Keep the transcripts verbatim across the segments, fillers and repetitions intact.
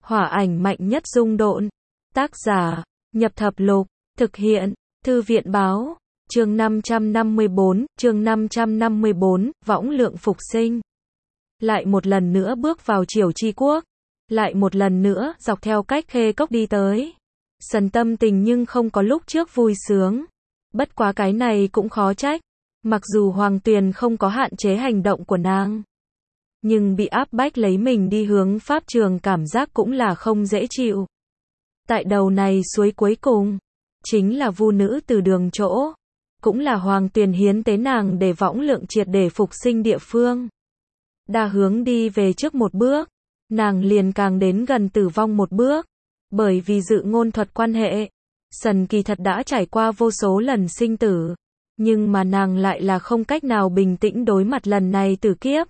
Hỏa ảnh mạnh nhất dung độn. Tác giả, Nhập Thập Lục. Thực hiện, Thư viện Báo. Chương năm trăm năm mươi bốn, chương năm trăm năm mươi bốn, võng lượng phục sinh. Lại một lần nữa bước vào Triều Chi Quốc. Lại một lần nữa, dọc theo cách khê cốc đi tới. Sần tâm tình nhưng không có lúc trước vui sướng. Bất quá cái này cũng khó trách. Mặc dù Hoàng Tuyền không có hạn chế hành động của nàng, nhưng bị áp bách lấy mình đi hướng pháp trường cảm giác cũng là không dễ chịu. Tại đầu này suối cuối cùng, chính là vu nữ từ đường chỗ, cũng là Hoàng Tuyền hiến tế nàng để võng lượng triệt để phục sinh địa phương. Đa hướng đi về trước một bước, nàng liền càng đến gần tử vong một bước, bởi vì dự ngôn thuật quan hệ, Sần kỳ thật đã trải qua vô số lần sinh tử, nhưng mà nàng lại là không cách nào bình tĩnh đối mặt lần này tử kiếp.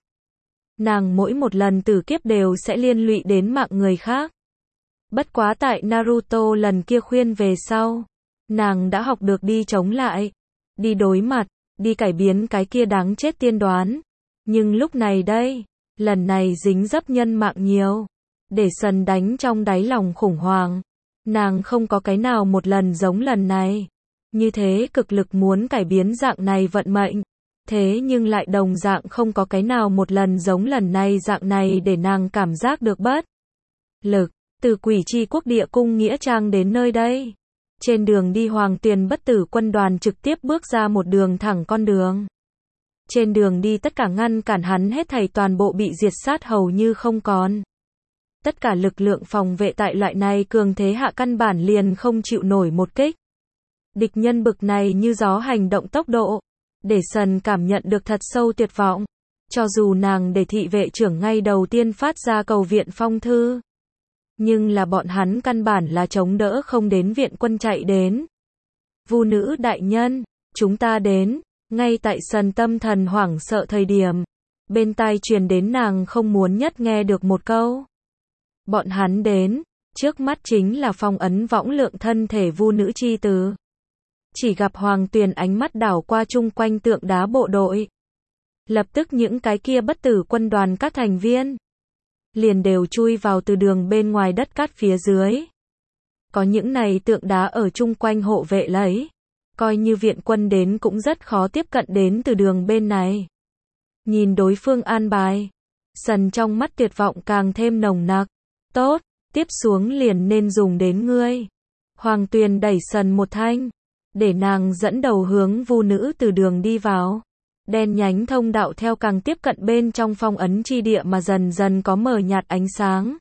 Nàng mỗi một lần tử kiếp đều sẽ liên lụy đến mạng người khác. Bất quá tại Naruto lần kia khuyên về sau, nàng đã học được đi chống lại, đi đối mặt, đi cải biến cái kia đáng chết tiên đoán. Nhưng lúc này đây, lần này dính dấp nhân mạng nhiều, để Sần đánh trong đáy lòng khủng hoảng. Nàng không có cái nào một lần giống lần này, như thế cực lực muốn cải biến dạng này vận mệnh. Thế nhưng lại đồng dạng không có cái nào một lần giống lần này dạng này để nàng cảm giác được bất lực. Từ Quỷ Chi Quốc địa cung nghĩa trang đến nơi đây, trên đường đi Hoàng Tuyền bất tử quân đoàn trực tiếp bước ra một đường thẳng con đường. Trên đường đi tất cả ngăn cản hắn hết thảy toàn bộ bị diệt sát hầu như không còn. Tất cả lực lượng phòng vệ tại loại này cường thế hạ căn bản liền không chịu nổi một kích. Địch nhân bực này như gió hành động tốc độ, để Sần cảm nhận được thật sâu tuyệt vọng. Cho dù nàng để thị vệ trưởng ngay đầu tiên phát ra cầu viện phong thư, nhưng là bọn hắn căn bản là chống đỡ không đến viện quân chạy đến. Vu nữ đại nhân, chúng ta đến. Ngay tại Sần tâm thần hoảng sợ thời điểm, bên tai truyền đến nàng không muốn nhất nghe được một câu. Bọn hắn đến, trước mắt chính là phong ấn võng lượng thân thể vu nữ chi tử. Chỉ gặp Hoàng Tuyền ánh mắt đảo qua chung quanh tượng đá bộ đội. Lập tức những cái kia bất tử quân đoàn các thành viên liền đều chui vào từ đường bên ngoài đất cát phía dưới. Có những này tượng đá ở chung quanh hộ vệ lấy, coi như viện quân đến cũng rất khó tiếp cận đến từ đường bên này. Nhìn đối phương an bài, Sần trong mắt tuyệt vọng càng thêm nồng nặc. Tốt, tiếp xuống liền nên dùng đến ngươi. Hoàng Tuyền đẩy Sần một thanh, để nàng dẫn đầu hướng vu nữ từ đường đi vào. Đen nhánh thông đạo theo càng tiếp cận bên trong phong ấn chi địa mà dần dần có mờ nhạt ánh sáng.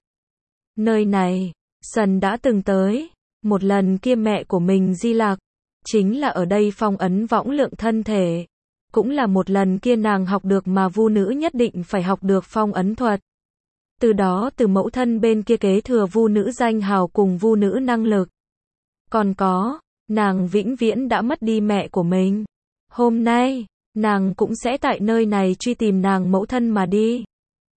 Nơi này, Sần đã từng tới, một lần kia mẹ của mình Di Lạc, chính là ở đây phong ấn võng lượng thân thể. Cũng là một lần kia nàng học được mà vu nữ nhất định phải học được phong ấn thuật. Từ đó từ mẫu thân bên kia kế thừa vu nữ danh hào cùng vu nữ năng lực. Còn có, nàng vĩnh viễn đã mất đi mẹ của mình. Hôm nay, nàng cũng sẽ tại nơi này truy tìm nàng mẫu thân mà đi.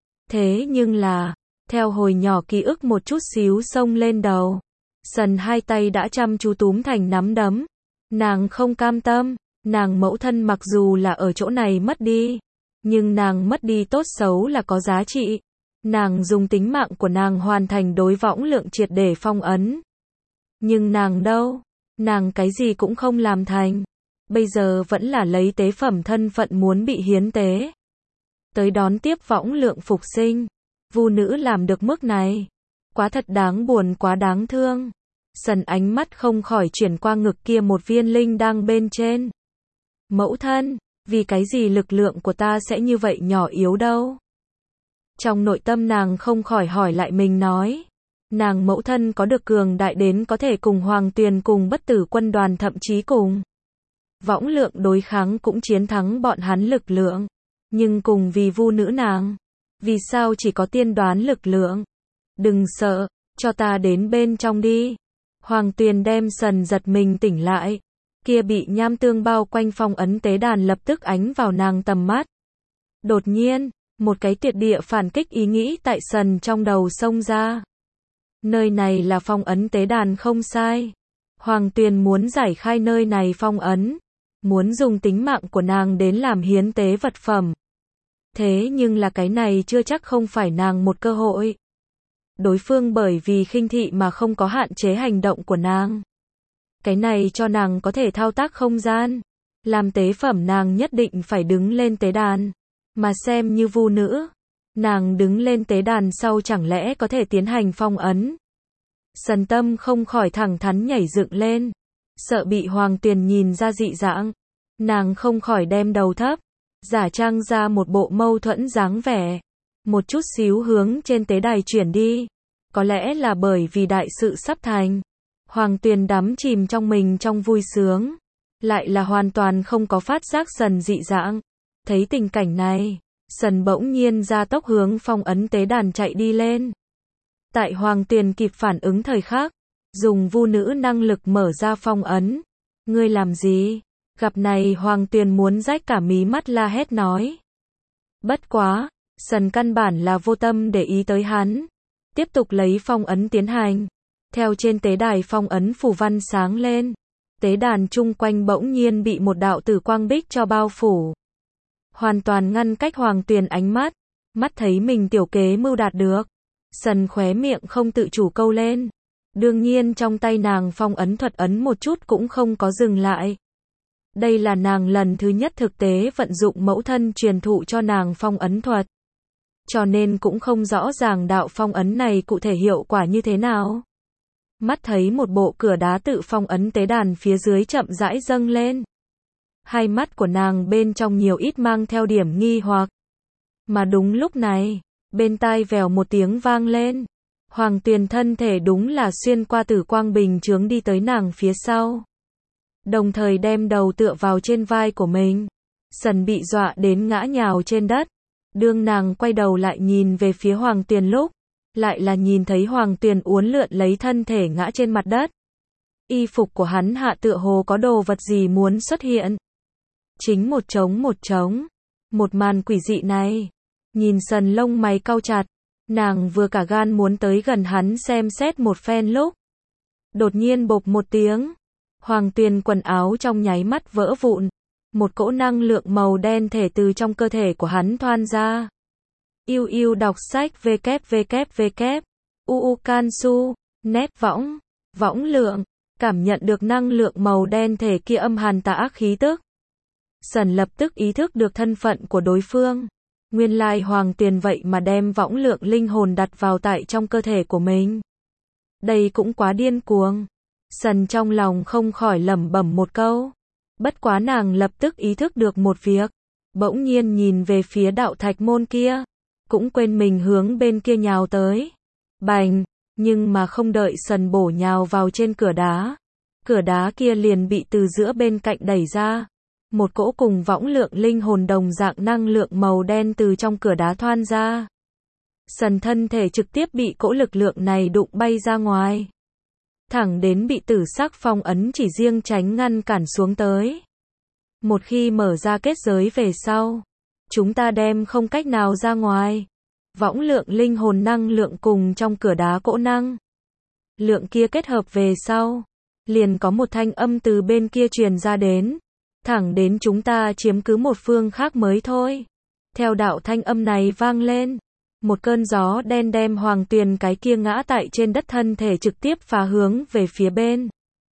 Thế nhưng là, theo hồi nhỏ ký ức một chút xíu xông lên đầu, Sần hai tay đã chăm chú túm thành nắm đấm. Nàng không cam tâm, nàng mẫu thân mặc dù là ở chỗ này mất đi, nhưng nàng mất đi tốt xấu là có giá trị. Nàng dùng tính mạng của nàng hoàn thành đối võng lượng triệt để phong ấn. Nhưng nàng đâu? Nàng cái gì cũng không làm thành. Bây giờ vẫn là lấy tế phẩm thân phận muốn bị hiến tế. Tới đón tiếp võng lượng phục sinh. Vu nữ làm được mức này. Quá thật đáng buồn, quá đáng thương. Sần ánh mắt không khỏi chuyển qua ngực kia một viên linh đang bên trên. Mẫu thân, vì cái gì lực lượng của ta sẽ như vậy nhỏ yếu đâu? Trong nội tâm nàng không khỏi hỏi lại mình nói. Nàng mẫu thân có được cường đại đến có thể cùng Hoàng Tuyền cùng bất tử quân đoàn thậm chí cùng võng lượng đối kháng cũng chiến thắng bọn hắn lực lượng. Nhưng cùng vì vu nữ nàng, vì sao chỉ có tiên đoán lực lượng? Đừng sợ, cho ta đến bên trong đi. Hoàng Tuyền đem Sần giật mình tỉnh lại. Kia bị nham tương bao quanh phong ấn tế đàn lập tức ánh vào nàng tầm mắt. Đột nhiên, một cái tuyệt địa phản kích ý nghĩ tại Sần trong đầu xông ra. Nơi này là phong ấn tế đàn không sai. Hoàng Tuyền muốn giải khai nơi này phong ấn, muốn dùng tính mạng của nàng đến làm hiến tế vật phẩm. Thế nhưng là cái này chưa chắc không phải nàng một cơ hội. đối phương bởi vì khinh thị mà không có hạn chế hành động của nàng. Cái này cho nàng có thể thao tác không gian. Làm tế phẩm nàng nhất định phải đứng lên tế đàn. Mà xem như vu nữ, nàng đứng lên tế đàn sau chẳng lẽ có thể tiến hành phong ấn. Sần tâm không khỏi thẳng thắn nhảy dựng lên. Sợ bị Hoàng Tuyền nhìn ra dị dạng. Nàng không khỏi đem đầu thấp. Giả trang ra một bộ mâu thuẫn dáng vẻ. Một chút xíu hướng trên tế đài chuyển đi. Có lẽ là bởi vì đại sự sắp thành. Hoàng Tuyền đắm chìm trong mình trong vui sướng. Lại là hoàn toàn không có phát giác Sần dị dạng. Thấy tình cảnh này, Sần bỗng nhiên ra tốc hướng phong ấn tế đàn chạy đi lên. Tại Hoàng Tuyền kịp phản ứng thời khắc, dùng vu nữ năng lực mở ra phong ấn. Ngươi làm gì? Gặp này Hoàng Tuyền muốn rách cả mí mắt la hét nói. Bất quá, Sần căn bản là vô tâm để ý tới hắn. Tiếp tục lấy phong ấn tiến hành. Theo trên tế đài phong ấn phù văn sáng lên. Tế đàn chung quanh bỗng nhiên bị một đạo tử quang bích cho bao phủ. Hoàn toàn ngăn cách Hoàng Tuyền ánh mắt. Mắt thấy mình tiểu kế mưu đạt được. Sần khóe miệng không tự chủ câu lên. Đương nhiên trong tay nàng phong ấn thuật ấn một chút cũng không có dừng lại. Đây là nàng lần thứ nhất thực tế vận dụng mẫu thân truyền thụ cho nàng phong ấn thuật. Cho nên cũng không rõ ràng đạo phong ấn này cụ thể hiệu quả như thế nào. Mắt thấy một bộ cửa đá tự phong ấn tế đàn phía dưới chậm rãi dâng lên. Hai mắt của nàng bên trong nhiều ít mang theo điểm nghi hoặc. Mà đúng lúc này, bên tai vèo một tiếng vang lên. Hoàng Tuyền thân thể đúng là xuyên qua tử quang bình chướng đi tới nàng phía sau. Đồng thời đem đầu tựa vào trên vai của mình. Sần bị dọa đến ngã nhào trên đất. Đương nàng quay đầu lại nhìn về phía Hoàng Tuyền lúc, lại là nhìn thấy Hoàng Tuyền uốn lượn lấy thân thể ngã trên mặt đất. Y phục của hắn hạ tựa hồ có đồ vật gì muốn xuất hiện. Chính một trống một trống. Một màn quỷ dị này. Nhìn Sần lông mày cau chặt. Nàng vừa cả gan muốn tới gần hắn xem xét một phen lúc. Đột nhiên bộp một tiếng. Hoàng Tuyền quần áo trong nháy mắt vỡ vụn. Một cỗ năng lượng màu đen thể từ trong cơ thể của hắn thoan ra. Yêu yêu đọc sách www. uu Cansu, net võng, võng lượng. Cảm nhận được năng lượng màu đen thể kia âm hàn tà ác khí tức. Sần lập tức ý thức được thân phận của đối phương. Nguyên lai Hoàng Tuyền vậy mà đem võng lượng linh hồn đặt vào tại trong cơ thể của mình. Đây cũng quá điên cuồng. Sần trong lòng không khỏi lẩm bẩm một câu. Bất quá nàng lập tức ý thức được một việc. Bỗng nhiên nhìn về phía đạo thạch môn kia. Cũng quên mình hướng bên kia nhào tới. Bành, nhưng mà không đợi Sần bổ nhào vào trên cửa đá. Cửa đá kia liền bị từ giữa bên cạnh đẩy ra. Một cỗ cùng võng lượng linh hồn đồng dạng năng lượng màu đen từ trong cửa đá thoan ra. Sần thân thể trực tiếp bị cỗ lực lượng này đụng bay ra ngoài. Thẳng đến bị tử sắc phong ấn chỉ riêng tránh ngăn cản xuống tới. Một khi mở ra kết giới về sau, chúng ta đem không cách nào ra ngoài. Võng lượng linh hồn năng lượng cùng trong cửa đá cỗ năng lượng kia kết hợp về sau, liền có một thanh âm từ bên kia truyền ra đến. Thẳng đến chúng ta chiếm cứ một phương khác mới thôi. Theo đạo thanh âm này vang lên, một cơn gió đen đem Hoàng Tuyền cái kia ngã tại trên đất thân thể trực tiếp phá hướng về phía bên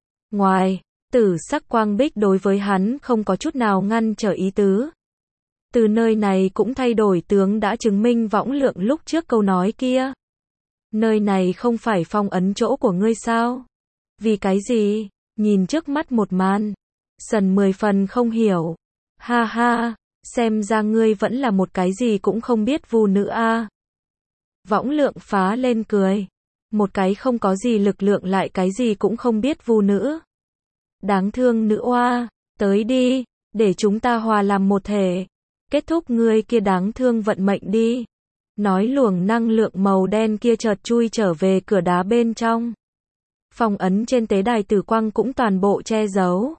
ngoài. Tử sắc quang bích đối với hắn không có chút nào ngăn trở ý tứ. Từ nơi này cũng thay đổi tướng đã chứng minh võng lượng lúc trước câu nói kia. Nơi này không phải phong ấn chỗ của ngươi sao? Vì cái gì? Nhìn trước mắt một màn. Sần mười phần không hiểu. Ha ha, xem ra ngươi vẫn là một cái gì cũng không biết vu nữ a. Võng lượng phá lên cười. Một cái không có gì lực lượng lại cái gì cũng không biết vu nữ. Đáng thương nữ oa, tới đi, để chúng ta hòa làm một thể. Kết thúc ngươi kia đáng thương vận mệnh đi. Nói luồng năng lượng màu đen kia chợt chui trở về cửa đá bên trong. Phong ấn trên tế đài tử quang cũng toàn bộ che giấu.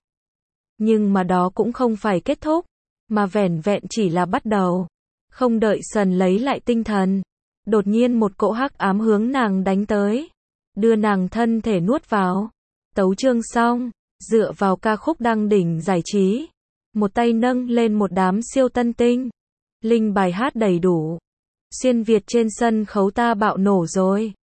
Nhưng mà đó cũng không phải kết thúc, mà vẻn vẹn chỉ là bắt đầu. Không đợi Sần lấy lại tinh thần, đột nhiên một cỗ hắc ám hướng nàng đánh tới, đưa nàng thân thể nuốt vào. Tấu chương xong, dựa vào ca khúc đăng đỉnh giải trí, một tay nâng lên một đám siêu tân tinh, linh bài hát đầy đủ. Xuyên Việt trên sân khấu ta bạo nổ rồi.